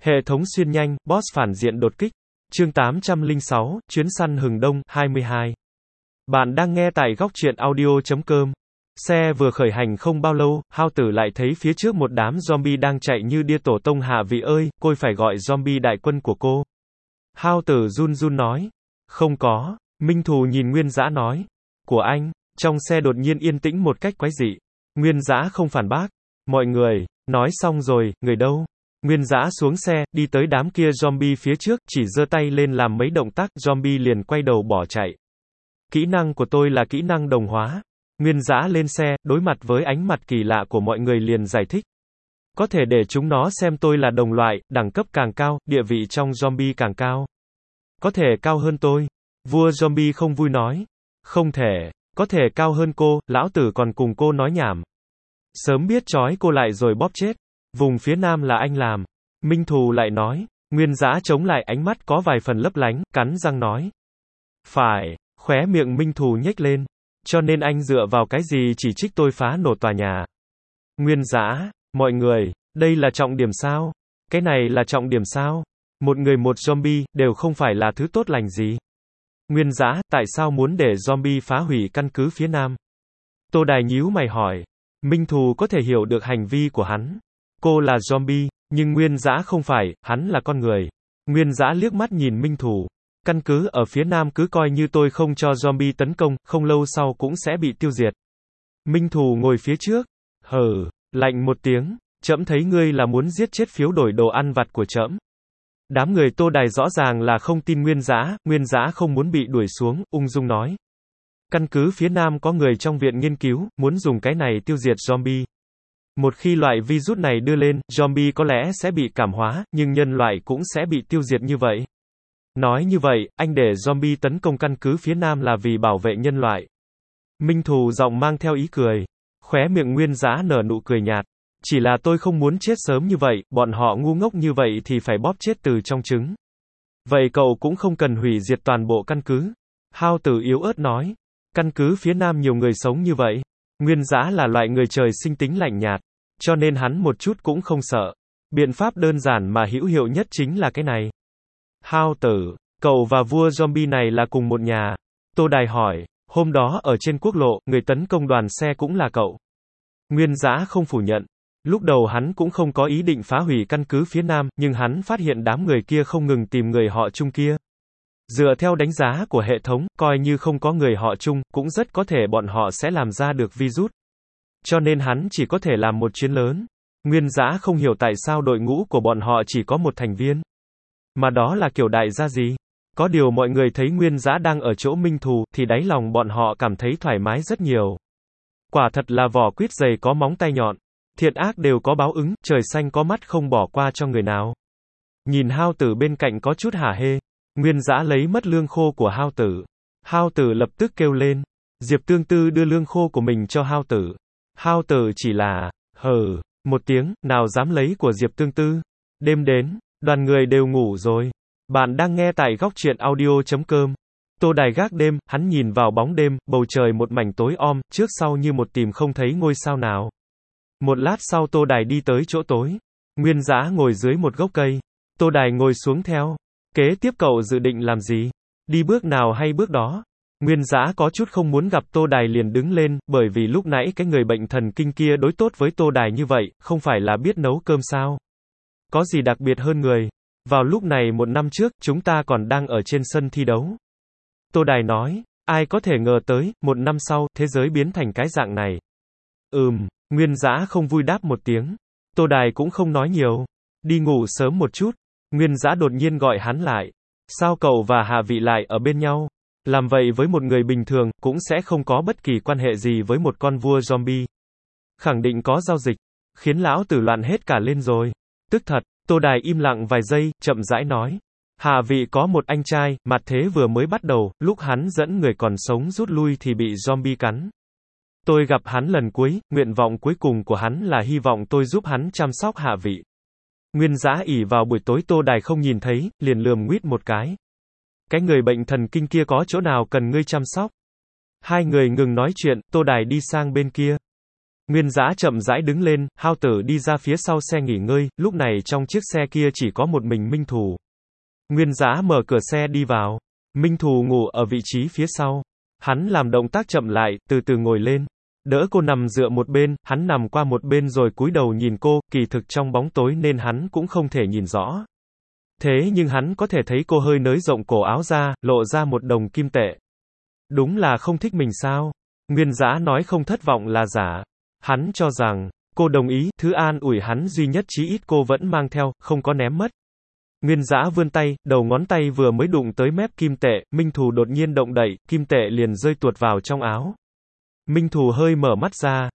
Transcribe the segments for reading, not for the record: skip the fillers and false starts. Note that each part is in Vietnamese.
Hệ thống xuyên nhanh, boss phản diện đột kích. Chương 806, chuyến săn hừng đông, 22. Bạn đang nghe tại góc truyện audio.com. Xe vừa khởi hành không bao lâu, Hao Tử lại thấy phía trước một đám zombie đang chạy như điên. Tổ tông Hạ Vị ơi, cô phải gọi zombie đại quân của cô. Hao Tử run run nói. Không có. Minh Thù nhìn Nguyên Dã nói. Của anh. Trong xe đột nhiên yên tĩnh một cách quái dị. Nguyên Dã không phản bác. Mọi người. Nói xong rồi, người đâu? Nguyên Dã xuống xe, đi tới đám kia zombie phía trước, chỉ giơ tay lên làm mấy động tác, zombie liền quay đầu bỏ chạy. Kỹ năng của tôi là kỹ năng đồng hóa. Nguyên Dã lên xe, đối mặt với ánh mặt kỳ lạ của mọi người liền giải thích. Có thể để chúng nó xem tôi là đồng loại, đẳng cấp càng cao, địa vị trong zombie càng cao. Có thể cao hơn tôi. Vua zombie không vui nói. Không thể. Có thể cao hơn cô, lão tử còn cùng cô nói nhảm. Sớm biết trói cô lại rồi bóp chết. Vùng phía nam là anh làm. Minh Thù lại nói. Nguyên Dã chống lại, ánh mắt có vài phần lấp lánh, cắn răng nói. Phải. Khóe miệng Minh Thù nhếch lên. Cho nên anh dựa vào cái gì chỉ trích tôi phá nổ tòa nhà? Nguyên Dã, mọi người, đây là trọng điểm sao? Cái này là trọng điểm sao? Một người một zombie, đều không phải là thứ tốt lành gì. Nguyên Dã, tại sao muốn để zombie phá hủy căn cứ phía nam? Tô Đài nhíu mày hỏi. Minh Thù có thể hiểu được hành vi của hắn. Cô là zombie, nhưng Nguyên Dã không phải, hắn là con người. Nguyên Dã liếc mắt nhìn Minh Thù. Căn cứ ở phía nam cứ coi như tôi không cho zombie tấn công, không lâu sau cũng sẽ bị tiêu diệt. Minh Thù ngồi phía trước. Hừ, lạnh một tiếng. Trẫm thấy ngươi là muốn giết chết phiếu đổi đồ ăn vặt của trẫm. Đám người Tô Đài rõ ràng là không tin Nguyên Dã không muốn bị đuổi xuống, ung dung nói. Căn cứ phía nam có người trong viện nghiên cứu, muốn dùng cái này tiêu diệt zombie. Một khi loại virus này đưa lên, zombie có lẽ sẽ bị cảm hóa, nhưng nhân loại cũng sẽ bị tiêu diệt như vậy. Nói như vậy, anh để zombie tấn công căn cứ phía nam là vì bảo vệ nhân loại. Minh Thù giọng mang theo ý cười. Khóe miệng Nguyên Dã nở nụ cười nhạt. Chỉ là tôi không muốn chết sớm như vậy, bọn họ ngu ngốc như vậy thì phải bóp chết từ trong trứng. Vậy cậu cũng không cần hủy diệt toàn bộ căn cứ. Hao Tử yếu ớt nói. Căn cứ phía nam nhiều người sống như vậy. Nguyên Dã là loại người trời sinh tính lạnh nhạt. Cho nên hắn một chút cũng không sợ. Biện pháp đơn giản mà hữu hiệu nhất chính là cái này. Hao Tử, cậu và vua zombie này là cùng một nhà. Tô Đài hỏi, hôm đó ở trên quốc lộ, người tấn công đoàn xe cũng là cậu. Nguyên Dã không phủ nhận. Lúc đầu hắn cũng không có ý định phá hủy căn cứ phía nam, nhưng hắn phát hiện đám người kia không ngừng tìm người họ Trung kia. Dựa theo đánh giá của hệ thống, coi như không có người họ Trung, cũng rất có thể bọn họ sẽ làm ra được virus. Cho nên hắn chỉ có thể làm một chuyến lớn. Nguyên Dã không hiểu tại sao đội ngũ của bọn họ chỉ có một thành viên. Mà đó là kiểu đại gia gì? Có điều mọi người thấy Nguyên Dã đang ở chỗ Minh Thù, thì đáy lòng bọn họ cảm thấy thoải mái rất nhiều. Quả thật là vỏ quýt dày có móng tay nhọn. Thiện ác đều có báo ứng, trời xanh có mắt không bỏ qua cho người nào. Nhìn Hao Tử bên cạnh có chút hả hê. Nguyên Dã lấy mất lương khô của Hao Tử. Hao Tử lập tức kêu lên. Diệp Tương Tư đưa lương khô của mình cho Hao Tử. Hao Tử chỉ là, hừ, một tiếng, nào dám lấy của Diệp Tương Tư. Đêm đến, đoàn người đều ngủ rồi. Bạn đang nghe tại góc truyện audio.com. Tô Đài gác đêm, hắn nhìn vào bóng đêm, bầu trời một mảnh tối om, trước sau như một tìm không thấy ngôi sao nào. Một lát sau Tô Đài đi tới chỗ tối. Nguyên Dã ngồi dưới một gốc cây. Tô Đài ngồi xuống theo. Kế tiếp cậu dự định làm gì? Đi bước nào hay bước đó? Nguyên Dã có chút không muốn gặp Tô Đài liền đứng lên, bởi vì lúc nãy cái người bệnh thần kinh kia đối tốt với Tô Đài như vậy, không phải là biết nấu cơm sao? Có gì đặc biệt hơn người? Vào lúc này một năm trước, chúng ta còn đang ở trên sân thi đấu. Tô Đài nói, ai có thể ngờ tới, một năm sau, thế giới biến thành cái dạng này. Nguyên Dã không vui đáp một tiếng. Tô Đài cũng không nói nhiều. Đi ngủ sớm một chút. Nguyên Dã đột nhiên gọi hắn lại. Sao cậu và Hạ Vị lại ở bên nhau? Làm vậy với một người bình thường, cũng sẽ không có bất kỳ quan hệ gì với một con vua zombie. Khẳng định có giao dịch. Khiến lão tử loạn hết cả lên rồi. Tức thật. Tô Đài im lặng vài giây, chậm rãi nói. Hạ Vị có một anh trai, mặt thế vừa mới bắt đầu, lúc hắn dẫn người còn sống rút lui thì bị zombie cắn. Tôi gặp hắn lần cuối, nguyện vọng cuối cùng của hắn là hy vọng tôi giúp hắn chăm sóc Hạ Vị. Nguyên Dã ỉ vào buổi tối Tô Đài không nhìn thấy, liền lườm nguýt một cái. Cái người bệnh thần kinh kia có chỗ nào cần ngươi chăm sóc? Hai người ngừng nói chuyện, Tô Đài đi sang bên kia. Nguyên Dã chậm rãi đứng lên, Hao Tử đi ra phía sau xe nghỉ ngơi, lúc này trong chiếc xe kia chỉ có một mình Minh Thù. Nguyên Dã mở cửa xe đi vào. Minh Thù ngủ ở vị trí phía sau. Hắn làm động tác chậm lại, từ từ ngồi lên. Đỡ cô nằm dựa một bên, hắn nằm qua một bên rồi cúi đầu nhìn cô, kỳ thực trong bóng tối nên hắn cũng không thể nhìn rõ. Thế nhưng hắn có thể thấy cô hơi nới rộng cổ áo ra, lộ ra một đồng kim tệ. Đúng là không thích mình sao? Nguyên Dã nói không thất vọng là giả. Hắn cho rằng, cô đồng ý, thứ an ủi hắn duy nhất chí ít cô vẫn mang theo, không có ném mất. Nguyên Dã vươn tay, đầu ngón tay vừa mới đụng tới mép kim tệ, Minh Thù đột nhiên động đậy, kim tệ liền rơi tuột vào trong áo. Minh Thù hơi mở mắt ra.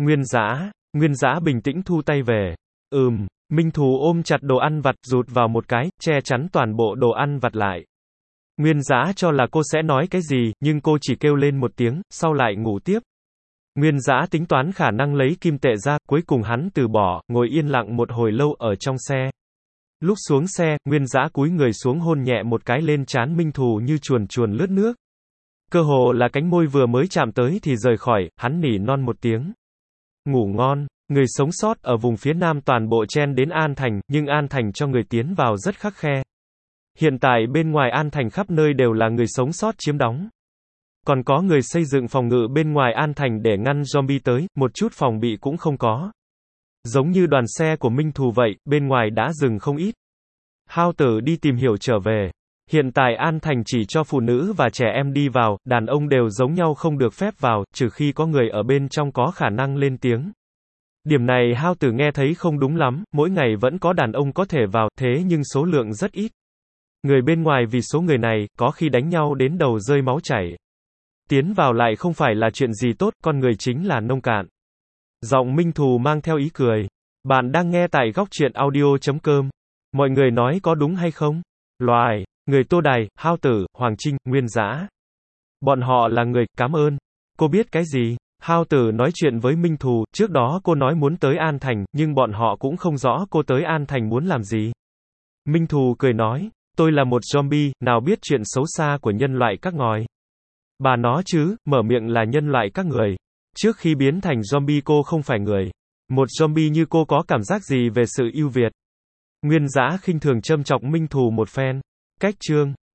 Nguyên Dã bình tĩnh thu tay về. Minh Thù ôm chặt đồ ăn vặt, rụt vào một cái, che chắn toàn bộ đồ ăn vặt lại. Nguyên Dã cho là cô sẽ nói cái gì, nhưng cô chỉ kêu lên một tiếng, sau lại ngủ tiếp. Nguyên Dã tính toán khả năng lấy kim tệ ra, cuối cùng hắn từ bỏ, ngồi yên lặng một hồi lâu ở trong xe. Lúc xuống xe, Nguyên Dã cúi người xuống hôn nhẹ một cái lên trán Minh Thù như chuồn chuồn lướt nước. Cơ hồ là cánh môi vừa mới chạm tới thì rời khỏi, hắn nỉ non một tiếng. Ngủ ngon. Người sống sót ở vùng phía Nam toàn bộ chen đến An Thành, nhưng An Thành cho người tiến vào rất khắt khe. Hiện tại bên ngoài An Thành khắp nơi đều là người sống sót chiếm đóng. Còn có người xây dựng phòng ngự bên ngoài An Thành để ngăn zombie tới, một chút phòng bị cũng không có. Giống như đoàn xe của Minh Thù vậy, bên ngoài đã dừng không ít. Hao Tử đi tìm hiểu trở về. Hiện tại An Thành chỉ cho phụ nữ và trẻ em đi vào, đàn ông đều giống nhau không được phép vào, trừ khi có người ở bên trong có khả năng lên tiếng. Điểm này Hao Tử nghe thấy không đúng lắm, mỗi ngày vẫn có đàn ông có thể vào, thế nhưng số lượng rất ít. Người bên ngoài vì số người này, có khi đánh nhau đến đầu rơi máu chảy. Tiến vào lại không phải là chuyện gì tốt, con người chính là nông cạn. Giọng Minh Thù mang theo ý cười. Bạn đang nghe tại góc truyện audio.com. Mọi người nói có đúng hay không? Loài, người Tô Đài, Hao Tử, Hoàng Trinh, Nguyên Dã. Bọn họ là người, cảm ơn. Cô biết cái gì? Hao Tử nói chuyện với Minh Thù, trước đó cô nói muốn tới An Thành, nhưng bọn họ cũng không rõ cô tới An Thành muốn làm gì. Minh Thù cười nói, tôi là một zombie, nào biết chuyện xấu xa của nhân loại các ngòi. Bà nó chứ, mở miệng là nhân loại các người. Trước khi biến thành zombie cô không phải người. Một zombie như cô có cảm giác gì về sự ưu việt? Nguyên Dã khinh thường châm chọc Minh Thù một phen. Cách chương